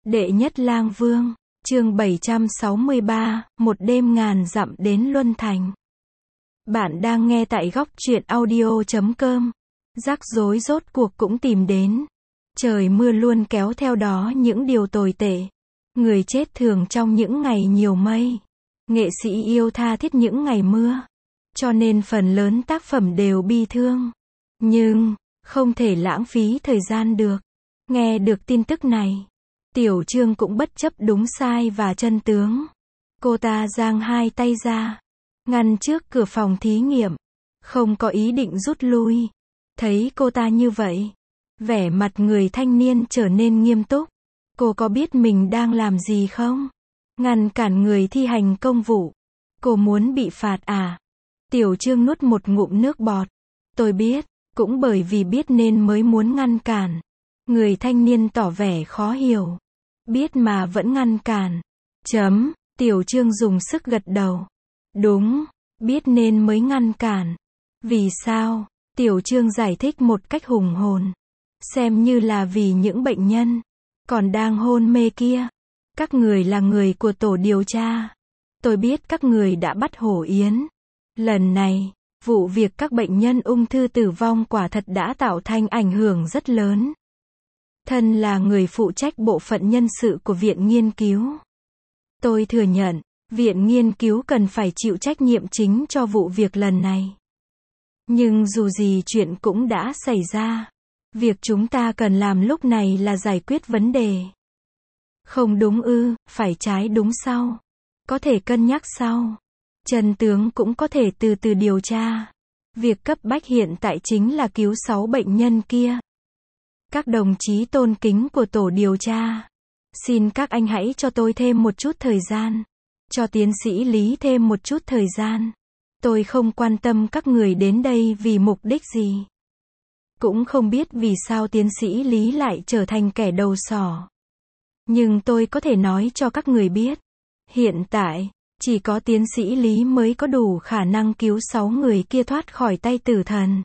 Đệ nhất lang vương, chương 763, một đêm ngàn dặm đến Luân Thành. Bạn đang nghe tại góc truyện audio.com. Rắc rối rốt cuộc cũng tìm đến. Trời mưa luôn kéo theo đó những điều tồi tệ. Người chết thường trong những ngày nhiều mây. Nghệ sĩ yêu tha thiết những ngày mưa. Cho nên phần lớn tác phẩm đều bi thương. Nhưng, không thể lãng phí thời gian được. Nghe được tin tức này, Tiểu Trương cũng bất chấp đúng sai và chân tướng. Cô ta giang hai tay ra, ngăn trước cửa phòng thí nghiệm, không có ý định rút lui. Thấy cô ta như vậy, vẻ mặt người thanh niên trở nên nghiêm túc. Cô có biết mình đang làm gì không? Ngăn cản người thi hành công vụ. Cô muốn bị phạt à? Tiểu Trương nuốt một ngụm nước bọt. Tôi biết, cũng bởi vì biết nên mới muốn ngăn cản. Người thanh niên tỏ vẻ khó hiểu. Biết mà vẫn ngăn cản. Tiểu Trương dùng sức gật đầu. Đúng, biết nên mới ngăn cản. Vì sao? Tiểu Trương giải thích một cách hùng hồn. Xem như là vì những bệnh nhân còn đang hôn mê kia. Các người là người của tổ điều tra. Tôi biết các người đã bắt Hổ Yến. Lần này, vụ việc các bệnh nhân ung thư tử vong quả thật đã tạo thành ảnh hưởng rất lớn. Thân là người phụ trách bộ phận nhân sự của viện nghiên cứu. Tôi thừa nhận, viện nghiên cứu cần phải chịu trách nhiệm chính cho vụ việc lần này. Nhưng dù gì chuyện cũng đã xảy ra. Việc chúng ta cần làm lúc này là giải quyết vấn đề. Không đúng ư, phải trái đúng sau. Có thể cân nhắc sau. Chân tướng cũng có thể từ từ điều tra. Việc cấp bách hiện tại chính là cứu 6 bệnh nhân kia. Các đồng chí tôn kính của tổ điều tra, xin các anh hãy cho tôi thêm một chút thời gian. Cho tiến sĩ Lý thêm một chút thời gian. Tôi không quan tâm các người đến đây vì mục đích gì. Cũng không biết vì sao tiến sĩ Lý lại trở thành kẻ đầu sỏ. Nhưng tôi có thể nói cho các người biết. Hiện tại, chỉ có tiến sĩ Lý mới có đủ khả năng cứu 6 người kia thoát khỏi tay tử thần.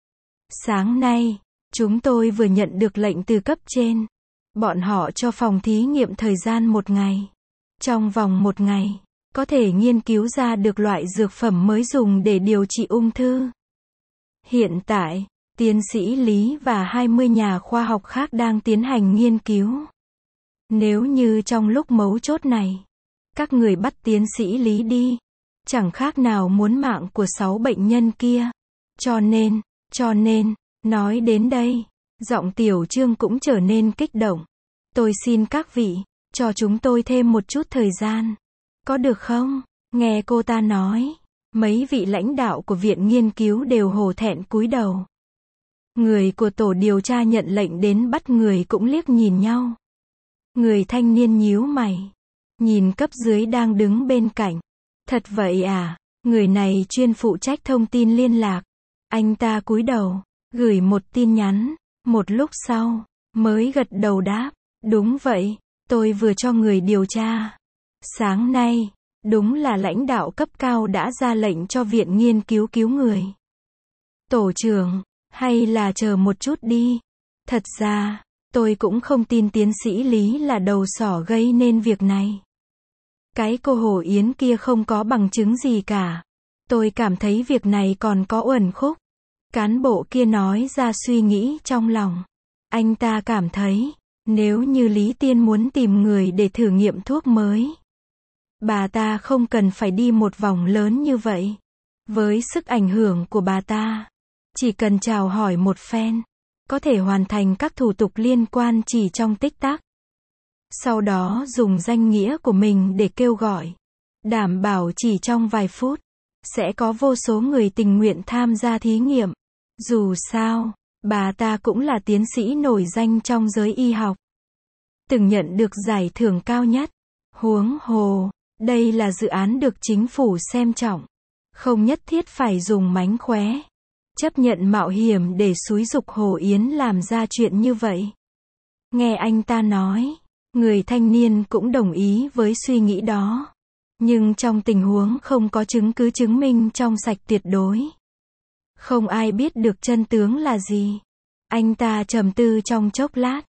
Sáng nay, chúng tôi vừa nhận được lệnh từ cấp trên. Bọn họ cho phòng thí nghiệm thời gian 1 ngày. Trong vòng 1 ngày, có thể nghiên cứu ra được loại dược phẩm mới dùng để điều trị ung thư. Hiện tại, tiến sĩ Lý và 20 nhà khoa học khác đang tiến hành nghiên cứu. Nếu như trong lúc mấu chốt này, các người bắt tiến sĩ Lý đi, chẳng khác nào muốn mạng của 6 bệnh nhân kia. Cho nên, nói đến đây, giọng Tiểu Trương cũng trở nên kích động. Tôi xin các vị, cho chúng tôi thêm một chút thời gian. Có được không? Nghe cô ta nói, mấy vị lãnh đạo của viện nghiên cứu đều hổ thẹn cúi đầu. Người của tổ điều tra nhận lệnh đến bắt người cũng liếc nhìn nhau. Người thanh niên nhíu mày, nhìn cấp dưới đang đứng bên cạnh. Thật vậy à? Người này chuyên phụ trách thông tin liên lạc. Anh ta cúi đầu, gửi một tin nhắn. Một lúc sau, mới gật đầu đáp. Đúng vậy, tôi vừa cho người điều tra. Sáng nay, đúng là lãnh đạo cấp cao đã ra lệnh cho viện nghiên cứu cứu người. Tổ trưởng, hay là chờ một chút đi. Thật ra, tôi cũng không tin tiến sĩ Lý là đầu sỏ gây nên việc này. Cái cô Hổ Yến kia không có bằng chứng gì cả. Tôi cảm thấy việc này còn có uẩn khúc. Cán bộ kia nói ra suy nghĩ trong lòng. Anh ta cảm thấy, nếu như Lý Tiên muốn tìm người để thử nghiệm thuốc mới, bà ta không cần phải đi một vòng lớn như vậy. Với sức ảnh hưởng của bà ta, chỉ cần chào hỏi một phen, có thể hoàn thành các thủ tục liên quan chỉ trong tích tắc. Sau đó dùng danh nghĩa của mình để kêu gọi. Đảm bảo chỉ trong vài phút, sẽ có vô số người tình nguyện tham gia thí nghiệm. Dù sao, bà ta cũng là tiến sĩ nổi danh trong giới y học. Từng nhận được giải thưởng cao nhất. Huống hồ, đây là dự án được chính phủ xem trọng. Không nhất thiết phải dùng mánh khóe. Chấp nhận mạo hiểm để xúi giục Hổ Yến làm ra chuyện như vậy. Nghe anh ta nói, người thanh niên cũng đồng ý với suy nghĩ đó. Nhưng trong tình huống không có chứng cứ chứng minh trong sạch tuyệt đối. Không ai biết được chân tướng là gì. Anh ta trầm tư trong chốc lát.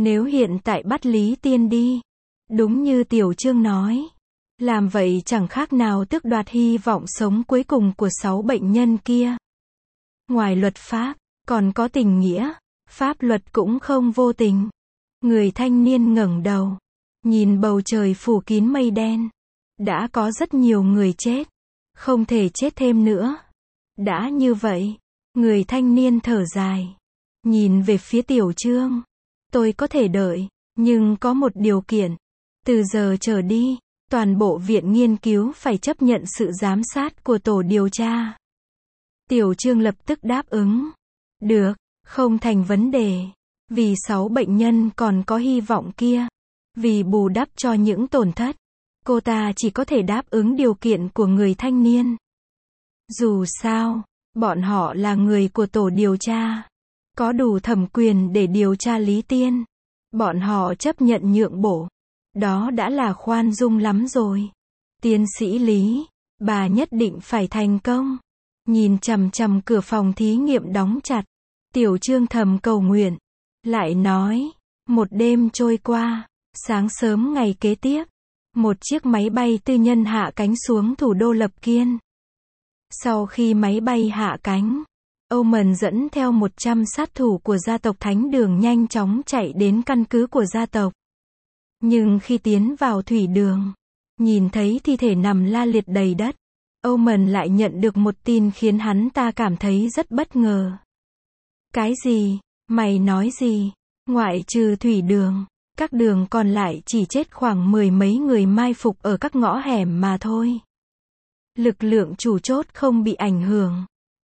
Nếu hiện tại bắt Lý Tiên đi, đúng như Tiểu Chương nói, làm vậy chẳng khác nào tước đoạt hy vọng sống cuối cùng của 6 bệnh nhân kia. Ngoài luật pháp, còn có tình nghĩa, pháp luật cũng không vô tình. Người thanh niên ngẩng đầu, nhìn bầu trời phủ kín mây đen. Đã có rất nhiều người chết, không thể chết thêm nữa. Đã như vậy, người thanh niên thở dài, nhìn về phía Tiểu Chương. Tôi có thể đợi, nhưng có một điều kiện. Từ giờ trở đi, toàn bộ viện nghiên cứu phải chấp nhận sự giám sát của tổ điều tra. Tiểu Chương lập tức đáp ứng. Được, không thành vấn đề. Vì 6 bệnh nhân còn có hy vọng kia. Vì bù đắp cho những tổn thất, cô ta chỉ có thể đáp ứng điều kiện của người thanh niên. Dù sao, bọn họ là người của tổ điều tra, có đủ thẩm quyền để điều tra Lý Tiên. Bọn họ chấp nhận nhượng bộ. Đó đã là khoan dung lắm rồi. Tiến sĩ Lý, bà nhất định phải thành công. Nhìn chằm chằm cửa phòng thí nghiệm đóng chặt, Tiểu Chương thầm cầu nguyện. Lại nói, một đêm trôi qua, sáng sớm ngày kế tiếp, một chiếc máy bay tư nhân hạ cánh xuống thủ đô Lập Kiên. Sau khi máy bay hạ cánh, Oman dẫn theo 100 sát thủ của gia tộc Thánh Đường nhanh chóng chạy đến căn cứ của gia tộc. Nhưng khi tiến vào thủy đường, nhìn thấy thi thể nằm la liệt đầy đất, Oman lại nhận được một tin khiến hắn ta cảm thấy rất bất ngờ. Cái gì? Mày nói gì? Ngoại trừ thủy đường, các đường còn lại chỉ chết khoảng 10 mấy người mai phục ở các ngõ hẻm mà thôi. Lực lượng chủ chốt không bị ảnh hưởng.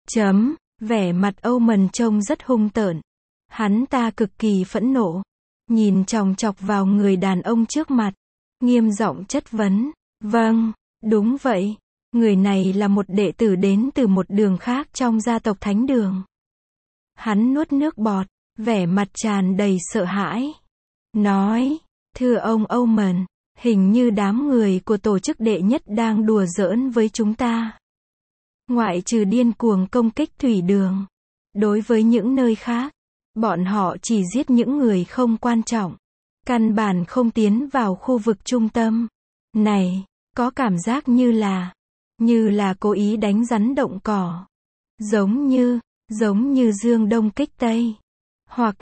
Vẻ mặt Oman trông rất hung tợn. Hắn ta cực kỳ phẫn nộ, nhìn chòng chọc vào người đàn ông trước mặt, nghiêm giọng chất vấn. Vâng, đúng vậy. Người này là một đệ tử đến từ một đường khác trong gia tộc Thánh Đường. Hắn nuốt nước bọt, vẻ mặt tràn đầy sợ hãi. Nói, thưa ông Oman, hình như đám người của tổ chức đệ nhất đang đùa giỡn với chúng ta. Ngoại trừ điên cuồng công kích thủy đường, đối với những nơi khác, bọn họ chỉ giết những người không quan trọng, căn bản không tiến vào khu vực trung tâm. Này, có cảm giác như là cố ý đánh rắn động cỏ. Giống như Dương Đông kích Tây. Hoặc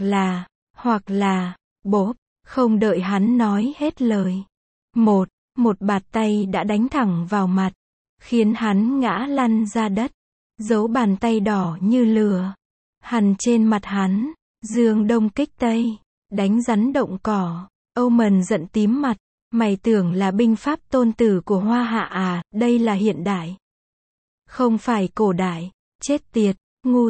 là, bốp, không đợi hắn nói hết lời. Một bạt tay đã đánh thẳng vào mặt, khiến hắn ngã lăn ra đất. Dấu bàn tay đỏ như lửa hằn trên mặt hắn. Dương Đông kích Tây, đánh rắn động cỏ. Oman giận tím mặt. Mày tưởng là binh pháp tôn tử của Hoa Hạ à? Đây là hiện đại, không phải cổ đại. Chết tiệt, ngu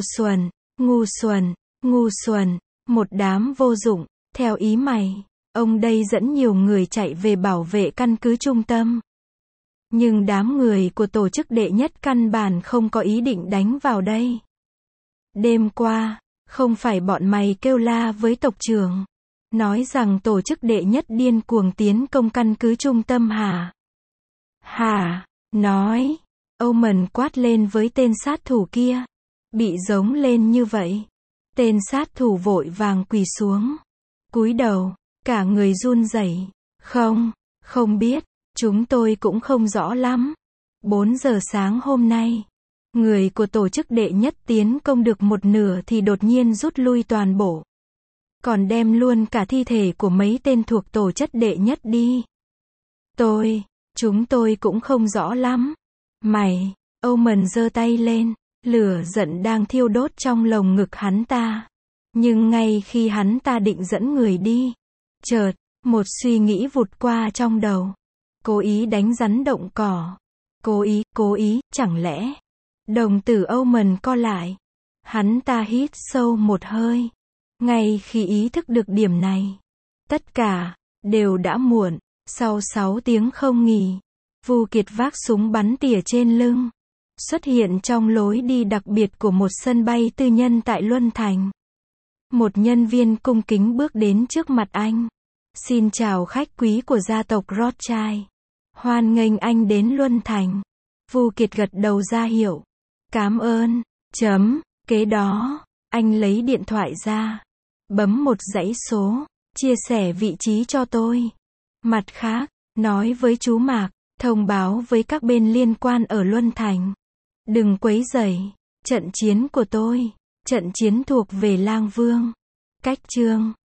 xuẩn, một đám vô dụng. Theo ý mày, ông đây dẫn nhiều người chạy về bảo vệ căn cứ trung tâm. Nhưng đám người của tổ chức đệ nhất căn bản không có ý định đánh vào đây. Đêm qua, không phải bọn mày kêu la với tộc trưởng, nói rằng tổ chức đệ nhất điên cuồng tiến công căn cứ trung tâm hả? Nói. Oman quát lên với tên sát thủ kia. Bị giống lên như vậy, tên sát thủ vội vàng quỳ xuống, cúi đầu, cả người run rẩy. Không biết, chúng tôi cũng không rõ lắm. 4 giờ sáng hôm nay, người của tổ chức đệ nhất tiến công được một nửa thì đột nhiên rút lui toàn bộ. Còn đem luôn cả thi thể của mấy tên thuộc tổ chức đệ nhất đi. Chúng tôi cũng không rõ lắm. Mày, Oman giơ tay lên, lửa giận đang thiêu đốt trong lồng ngực hắn ta. Nhưng ngay khi hắn ta định dẫn người đi, chợt, một suy nghĩ vụt qua trong đầu. Cố ý đánh rắn động cỏ. Cố ý, chẳng lẽ? Đồng tử Oman co lại. Hắn ta hít sâu một hơi. Ngay khi ý thức được điểm này, tất cả đều đã muộn. Sau 6 tiếng không nghỉ, Vu Kiệt vác súng bắn tỉa trên lưng, xuất hiện trong lối đi đặc biệt của một sân bay tư nhân tại Luân Thành. Một nhân viên cung kính bước đến trước mặt anh. Xin chào khách quý của gia tộc Rothschild. Hoan nghênh anh đến Luân Thành. Vu Kiệt gật đầu ra hiệu. Cảm ơn. Kế đó, anh lấy điện thoại ra, bấm một dãy số. chia sẻ vị trí cho tôi. Mặt khác, nói với chú Mạc, thông báo với các bên liên quan ở Luân Thành. Đừng quấy rầy trận chiến của tôi. Trận chiến thuộc về Lang Vương. Cách chương